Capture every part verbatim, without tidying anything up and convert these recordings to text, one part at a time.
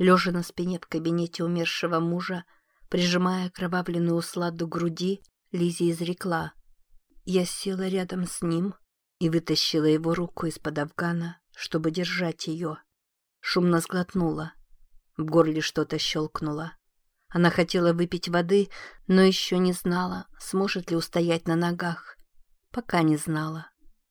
Лежа на спине в кабинете умершего мужа, прижимая окровавленную усладу к груди, Лиззи изрекла. Я села рядом с ним и вытащила его руку из-под афгана, чтобы держать ее. Шумно сглотнула. В горле что-то щелкнуло. Она хотела выпить воды, но еще не знала, сможет ли устоять на ногах. Пока не знала.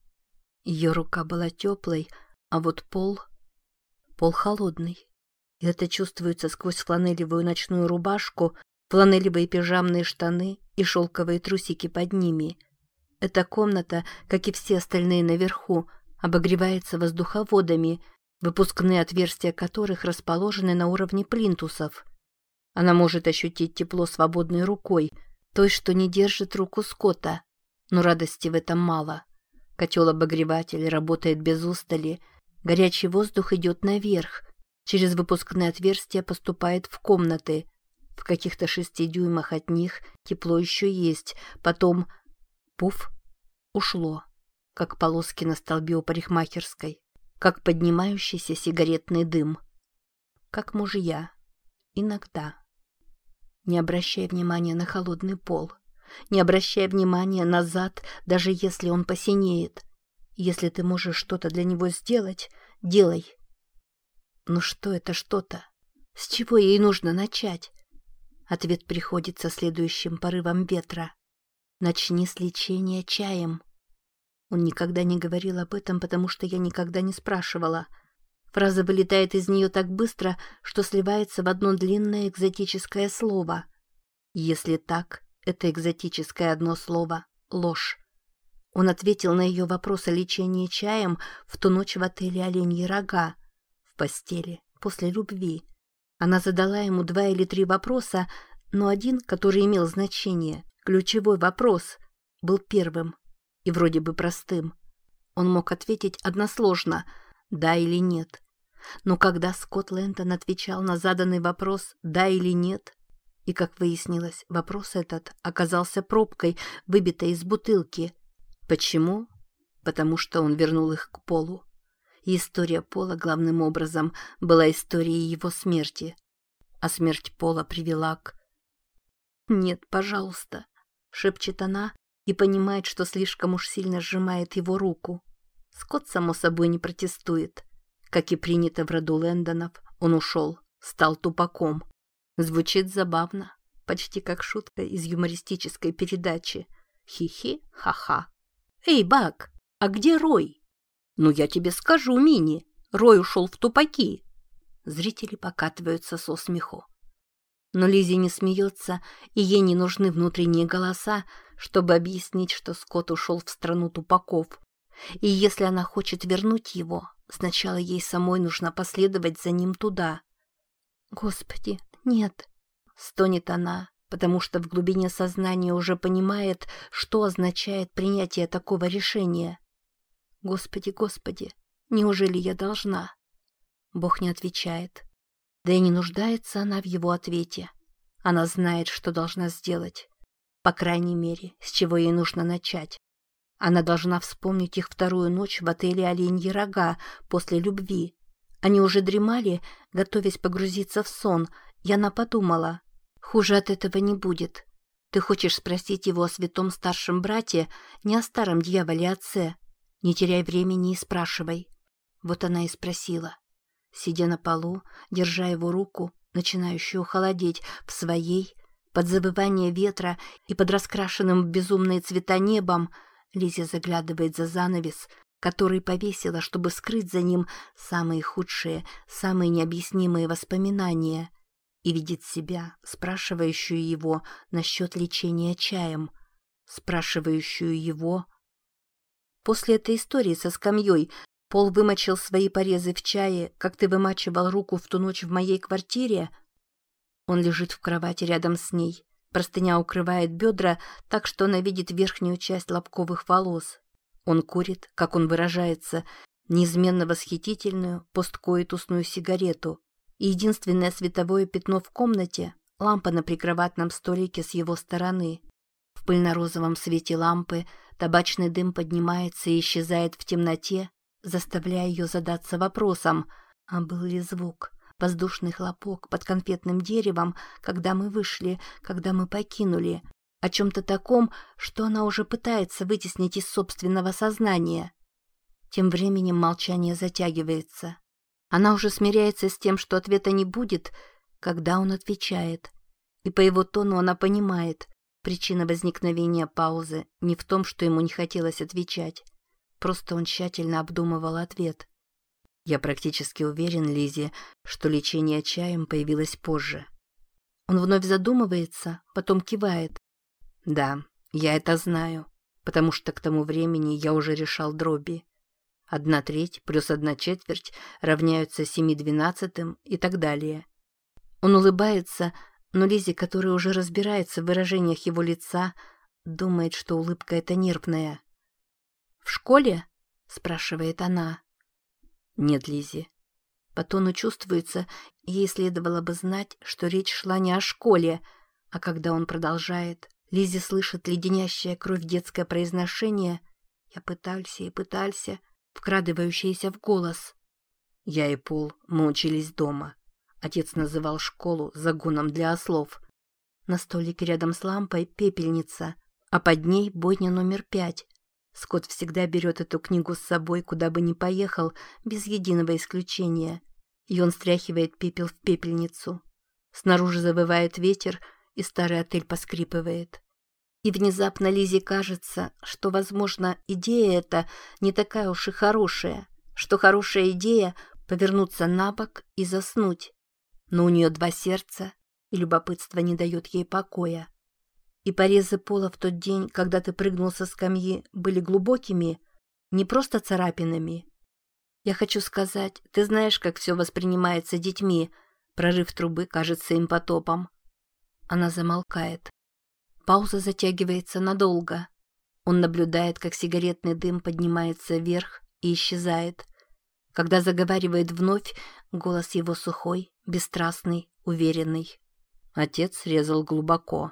Ее рука была теплой, а вот пол... Пол холодный. И это чувствуется сквозь фланелевую ночную рубашку, фланелевые пижамные штаны и шелковые трусики под ними. Эта комната, как и все остальные наверху, обогревается воздуховодами, выпускные отверстия которых расположены на уровне плинтусов. Она может ощутить тепло свободной рукой, той, что не держит руку Скотта, но радости в этом мало. Котел-обогреватель работает без устали, горячий воздух идет наверх, через выпускные отверстия поступает в комнаты. В каких-то шести дюймах от них тепло еще есть, потом... Пуф, ушло, как полоски на столбе у парикмахерской, как поднимающийся сигаретный дым. Как мужья. Иногда. Не обращай внимания на холодный пол. Не обращай внимания назад, даже если он посинеет. Если ты можешь что-то для него сделать, делай. Ну что это что-то? С чего ей нужно начать? Ответ приходит со следующим порывом ветра. Начни с лечения чаем. Он никогда не говорил об этом, потому что я никогда не спрашивала. Фраза вылетает из нее так быстро, что сливается в одно длинное экзотическое слово. Если так, это экзотическое одно слово — ложь. Он ответил на ее вопрос о лечении чаем в ту ночь в отеле «Оленьи рога», в постели, после любви. Она задала ему два или три вопроса, но один, который имел значение, ключевой вопрос, был первым и вроде бы простым. Он мог ответить односложно «да» или «нет». Но когда Скотт Лэнтон отвечал на заданный вопрос «да» или «нет», и, как выяснилось, вопрос этот оказался пробкой, выбитой из бутылки. Почему? Потому что он вернул их к Полу. И история Пола главным образом была историей его смерти. А смерть Пола привела к... «Нет, пожалуйста», — шепчет она и понимает, что слишком уж сильно сжимает его руку. Скотт, само собой, не протестует. Как и принято в роду Лэндонов, он ушел, стал тупаком. Звучит забавно, почти как шутка из юмористической передачи. Хи-хи, ха-ха. «Эй, Бак, а где Рой?» «Ну, я тебе скажу, Мини, Рой ушел в тупаки». Зрители покатываются со смеху. Но Лиззи не смеется, и ей не нужны внутренние голоса, чтобы объяснить, что Скотт ушел в страну тупаков. И если она хочет вернуть его, сначала ей самой нужно последовать за ним туда. «Господи, нет!» — стонет она, потому что в глубине сознания уже понимает, что означает принятие такого решения. «Господи, Господи, неужели я должна?» Бог не отвечает. Да и не нуждается она в его ответе. Она знает, что должна сделать. По крайней мере, с чего ей нужно начать. Она должна вспомнить их вторую ночь в отеле «Оленьи рога» после любви. Они уже дремали, готовясь погрузиться в сон, и она подумала, хуже от этого не будет. Ты хочешь спросить его о святом старшем брате, не о старом дьяволе-отце. Не теряй времени и спрашивай. Вот она и спросила. Сидя на полу, держа его руку, начинающую холодеть, в своей, под завывание ветра и под раскрашенным в безумные цвета небом, Лиззи заглядывает за занавес, который повесила, чтобы скрыть за ним самые худшие, самые необъяснимые воспоминания, и видит себя, спрашивающую его насчет лечения чаем, спрашивающую его... После этой истории со скамьей Пол вымочил свои порезы в чае, как ты вымачивал руку в ту ночь в моей квартире. Он лежит в кровати рядом с ней. Простыня укрывает бедра, так что она видит верхнюю часть лобковых волос. Он курит, как он выражается, неизменно восхитительную посткоитусную сигарету. И единственное световое пятно в комнате — лампа на прикроватном столике с его стороны. В пыльно-розовом свете лампы табачный дым поднимается и исчезает в темноте, заставляя ее задаться вопросом, а был ли звук, воздушный хлопок под конфетным деревом, когда мы вышли, когда мы покинули, о чем-то таком, что она уже пытается вытеснить из собственного сознания. Тем временем молчание затягивается. Она уже смиряется с тем, что ответа не будет, когда он отвечает. И по его тону она понимает, причина возникновения паузы не в том, что ему не хотелось отвечать. Просто он тщательно обдумывал ответ. Я практически уверен, Лиззи, что лечение чаем появилось позже. Он вновь задумывается, потом кивает. Да, я это знаю, потому что к тому времени я уже решал дроби. Одна треть плюс одна четверть равняются семи двенадцатым и так далее. Он улыбается, но Лиззи, которая уже разбирается в выражениях его лица, думает, что улыбка эта нервная. «В школе?» – спрашивает она. «Нет, Лиззи». По тону чувствуется, ей следовало бы знать, что речь шла не о школе, а когда он продолжает, Лиззи слышит леденящее кровь детское произношение «Я пытался и пытался», вкрадывающееся в голос. Я и Пол, мы учились дома. Отец называл школу загоном для ослов. На столике рядом с лампой пепельница, а под ней бойня номер пять. Скотт всегда берет эту книгу с собой, куда бы ни поехал, без единого исключения. И он стряхивает пепел в пепельницу. Снаружи завывает ветер, и старый отель поскрипывает. И внезапно Лиззи кажется, что, возможно, идея эта не такая уж и хорошая, что хорошая идея — повернуться на бок и заснуть. Но у нее два сердца, и любопытство не дает ей покоя. И порезы Пола в тот день, когда ты прыгнул со скамьи, были глубокими, не просто царапинами. Я хочу сказать, ты знаешь, как все воспринимается детьми. Прорыв трубы кажется им потопом. Она замолкает. Пауза затягивается надолго. Он наблюдает, как сигаретный дым поднимается вверх и исчезает. Когда заговаривает вновь, голос его сухой, бесстрастный, уверенный. Отец резал глубоко.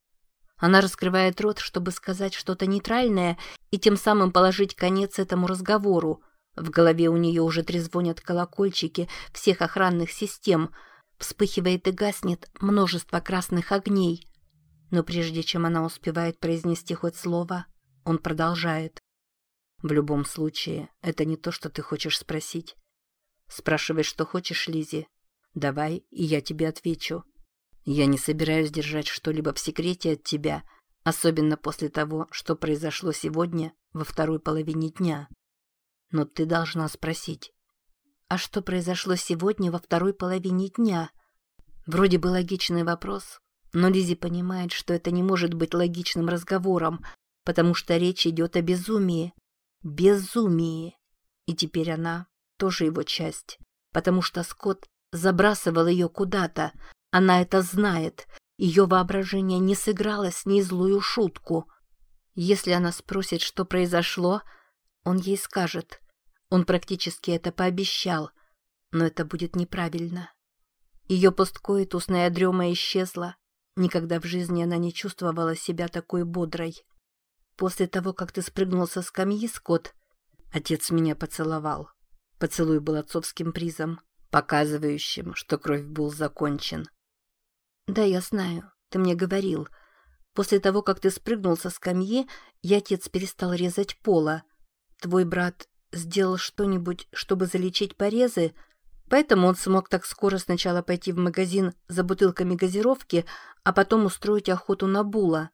Она раскрывает рот, чтобы сказать что-то нейтральное и тем самым положить конец этому разговору. В голове у нее уже трезвонят колокольчики всех охранных систем. Вспыхивает и гаснет множество красных огней. Но прежде чем она успевает произнести хоть слово, он продолжает. В любом случае, это не то, что ты хочешь спросить. Спрашивай, что хочешь, Лиззи. Давай, и я тебе отвечу. Я не собираюсь держать что-либо в секрете от тебя, особенно после того, что произошло сегодня во второй половине дня. Но ты должна спросить. А что произошло сегодня во второй половине дня? Вроде бы логичный вопрос. Но Лиззи понимает, что это не может быть логичным разговором, потому что речь идет о безумии. Безумии. И теперь она тоже его часть, потому что Скотт забрасывал ее куда-то. Она это знает. Ее воображение не сыграло с ней злую шутку. Если она спросит, что произошло, он ей скажет. Он практически это пообещал, но это будет неправильно. Ее посткоитусная дрема исчезла. Никогда в жизни она не чувствовала себя такой бодрой. После того, как ты спрыгнул со скамьи, Скотт, отец меня поцеловал. Поцелуй был отцовским призом, показывающим, что кровь был закончен. Да, я знаю, ты мне говорил. После того, как ты спрыгнул со скамьи, и отец перестал резать Пола. Твой брат сделал что-нибудь, чтобы залечить порезы, поэтому он смог так скоро сначала пойти в магазин за бутылками газировки, а потом устроить охоту на Була.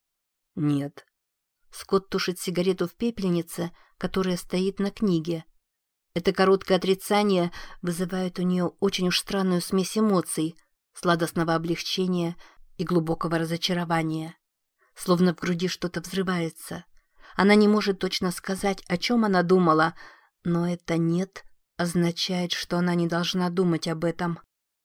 Нет. Скотт тушит сигарету в пепельнице, которая стоит на книге. Это короткое отрицание вызывает у нее очень уж странную смесь эмоций, сладостного облегчения и глубокого разочарования. Словно в груди что-то взрывается. Она не может точно сказать, о чем она думала, но это «нет» означает, что она не должна думать об этом.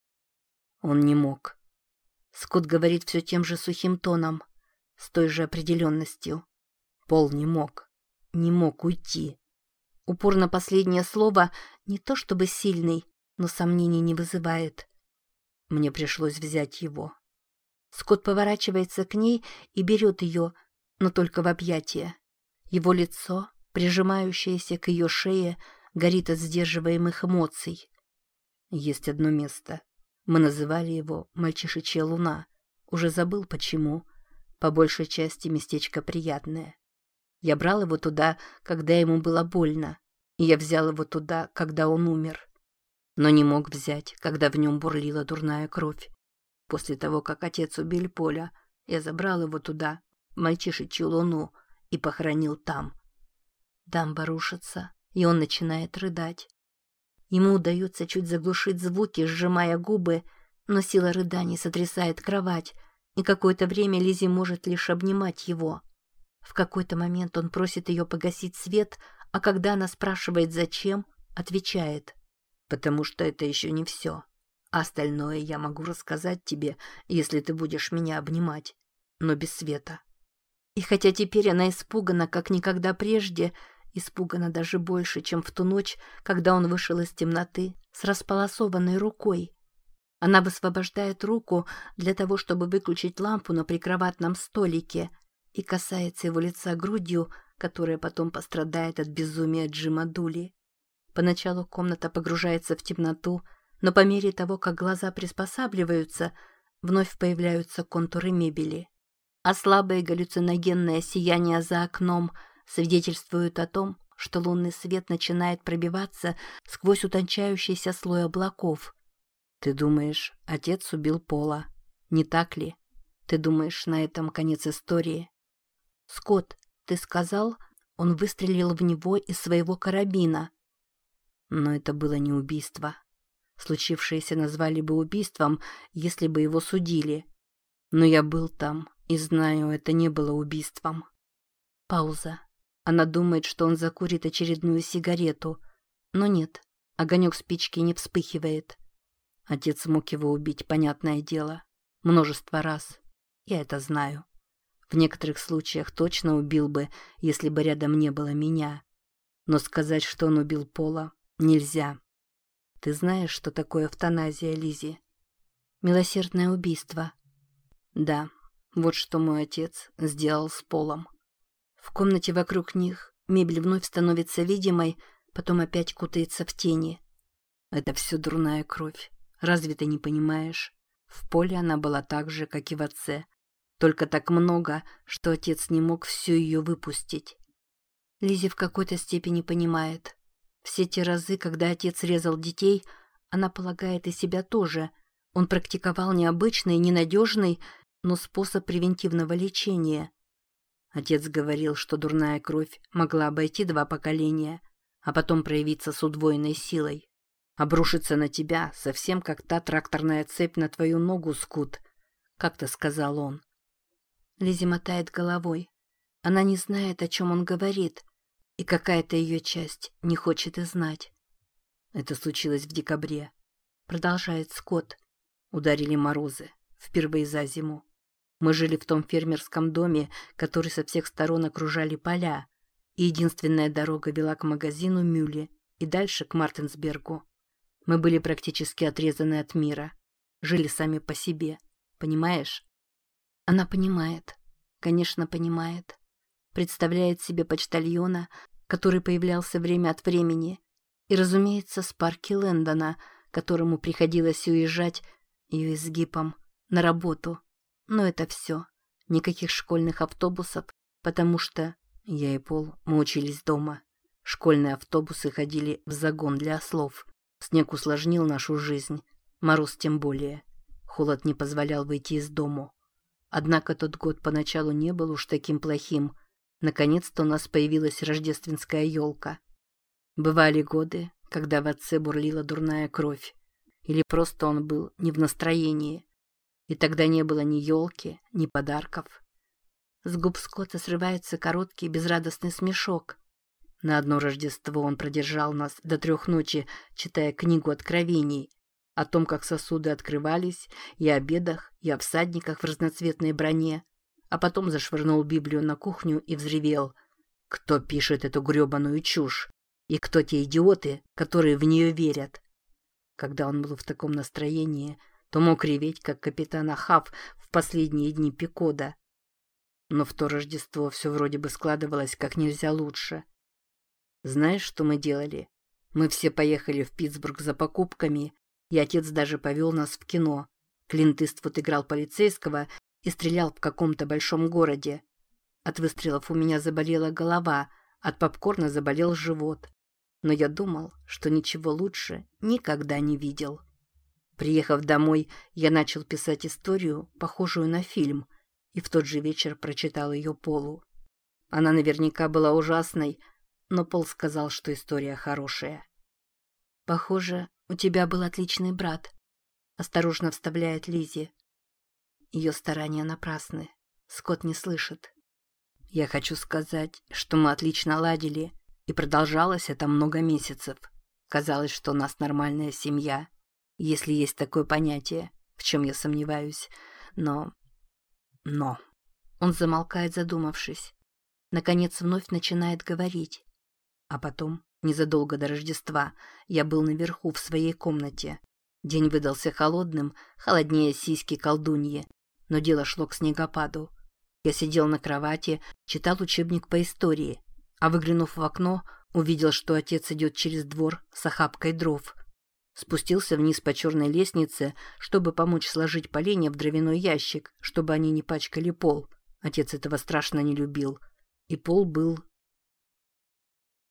Он не мог. Скотт говорит все тем же сухим тоном, с той же определенностью. Пол не мог. Не мог уйти. Упор на последнее слово не то чтобы сильный, но сомнений не вызывает. Мне пришлось взять его. Скотт поворачивается к ней и берет ее, но только в объятия. Его лицо, прижимающееся к ее шее, горит от сдерживаемых эмоций. Есть одно место. Мы называли его «Мальчишечья луна». Уже забыл почему. По большей части местечко приятное. Я брал его туда, когда ему было больно. И я взял его туда, когда он умер. Но не мог взять, когда в нем бурлила дурная кровь. После того, как отец убил Поля, я забрал его туда, в мальчишечью луну, и похоронил там. Дамба рушится, и он начинает рыдать. Ему удается чуть заглушить звуки, сжимая губы, но сила рыданий сотрясает кровать, и какое-то время Лиззи может лишь обнимать его. В какой-то момент он просит ее погасить свет, а когда она спрашивает «зачем?», отвечает: «Потому что это еще не все. Остальное я могу рассказать тебе, если ты будешь меня обнимать, но без света». И хотя теперь она испугана, как никогда прежде, испугана даже больше, чем в ту ночь, когда он вышел из темноты с располосованной рукой. Она высвобождает руку для того, чтобы выключить лампу на прикроватном столике, и касается его лица грудью, которая потом пострадает от безумия Джима Дули. Поначалу комната погружается в темноту, но по мере того, как глаза приспосабливаются, вновь появляются контуры мебели. А слабое галлюциногенное сияние за окном свидетельствует о том, что лунный свет начинает пробиваться сквозь утончающийся слой облаков. Ты думаешь, отец убил Пола, не так ли? Ты думаешь, на этом конец истории? Скотт, ты сказал, он выстрелил в него из своего карабина. Но это было не убийство. Случившееся назвали бы убийством, если бы его судили. Но я был там и знаю, это не было убийством. Пауза. Она думает, что он закурит очередную сигарету. Но нет, огонек спички не вспыхивает. Отец мог его убить, понятное дело. Множество раз. Я это знаю. В некоторых случаях точно убил бы, если бы рядом не было меня. Но сказать, что он убил Пола, нельзя. Ты знаешь, что такое эвтаназия, Лиззи? Милосердное убийство. Да, вот что мой отец сделал с Полом. В комнате вокруг них мебель вновь становится видимой, потом опять кутается в тени. Это все дурная кровь. Разве ты не понимаешь? В Поле она была так же, как и в отце. Только так много, что отец не мог всю ее выпустить. Лиззи в какой-то степени понимает. Все те разы, когда отец резал детей, она полагает и себя тоже. Он практиковал необычный, ненадежный, но способ превентивного лечения. Отец говорил, что дурная кровь могла обойти два поколения, а потом проявиться с удвоенной силой. Обрушиться на тебя, совсем как та тракторная цепь на твою ногу, Скут, как-то сказал он. Лиззи мотает головой. Она не знает, о чем он говорит, и какая-то ее часть не хочет и знать. Это случилось в декабре. Продолжает Скотт. Ударили морозы. Впервые за зиму. Мы жили в том фермерском доме, который со всех сторон окружали поля, и единственная дорога вела к магазину Мюлли и дальше к Мартинсбергу. Мы были практически отрезаны от мира. Жили сами по себе. Понимаешь? Она понимает. Конечно, понимает. Представляет себе почтальона, который появлялся время от времени. И, разумеется, Спарки Лэндона, которому приходилось уезжать ее изгибом на работу. Но это все. Никаких школьных автобусов, потому что я и Пол, мы учились дома. Школьные автобусы ходили в загон для ослов. Снег усложнил нашу жизнь. Мороз тем более. Холод не позволял выйти из дому. Однако тот год поначалу не был уж таким плохим. Наконец-то у нас появилась рождественская елка. Бывали годы, когда в отце бурлила дурная кровь. Или просто он был не в настроении. И тогда не было ни елки, ни подарков. С губ Скотта срывается короткий безрадостный смешок. На одно Рождество он продержал нас до трех ночи, читая книгу откровений о том, как сосуды открывались, и о бедах, и о всадниках в разноцветной броне, а потом зашвырнул Библию на кухню и взревел: «Кто пишет эту гребаную чушь? И кто те идиоты, которые в нее верят?» Когда он был в таком настроении, то мог реветь, как капитан Ахав в последние дни Пекода. Но в то Рождество все вроде бы складывалось как нельзя лучше. Знаешь, что мы делали? Мы все поехали в Питтсбург за покупками, И отец даже повел нас в кино. Клинт Иствуд играл полицейского и стрелял в каком-то большом городе. От выстрелов у меня заболела голова, от попкорна заболел живот. Но я думал, что ничего лучше никогда не видел. Приехав домой, я начал писать историю, похожую на фильм, и в тот же вечер прочитал ее Полу. Она наверняка была ужасной, но Пол сказал, что история хорошая. «Похоже, у тебя был отличный брат», — осторожно вставляет Лиззи. Ее старания напрасны. Скотт не слышит. «Я хочу сказать, что мы отлично ладили, и продолжалось это много месяцев. Казалось, что у нас нормальная семья, если есть такое понятие, в чем я сомневаюсь. Но... но...» Он замолкает, задумавшись. Наконец вновь начинает говорить. А потом, незадолго до Рождества, я был наверху в своей комнате. День выдался холодным, холоднее сиськи колдуньи, но дело шло к снегопаду. Я сидел на кровати, читал учебник по истории, а выглянув в окно, увидел, что отец идет через двор с охапкой дров. Спустился вниз по черной лестнице, чтобы помочь сложить поленья в дровяной ящик, чтобы они не пачкали пол. Отец этого страшно не любил. И пол был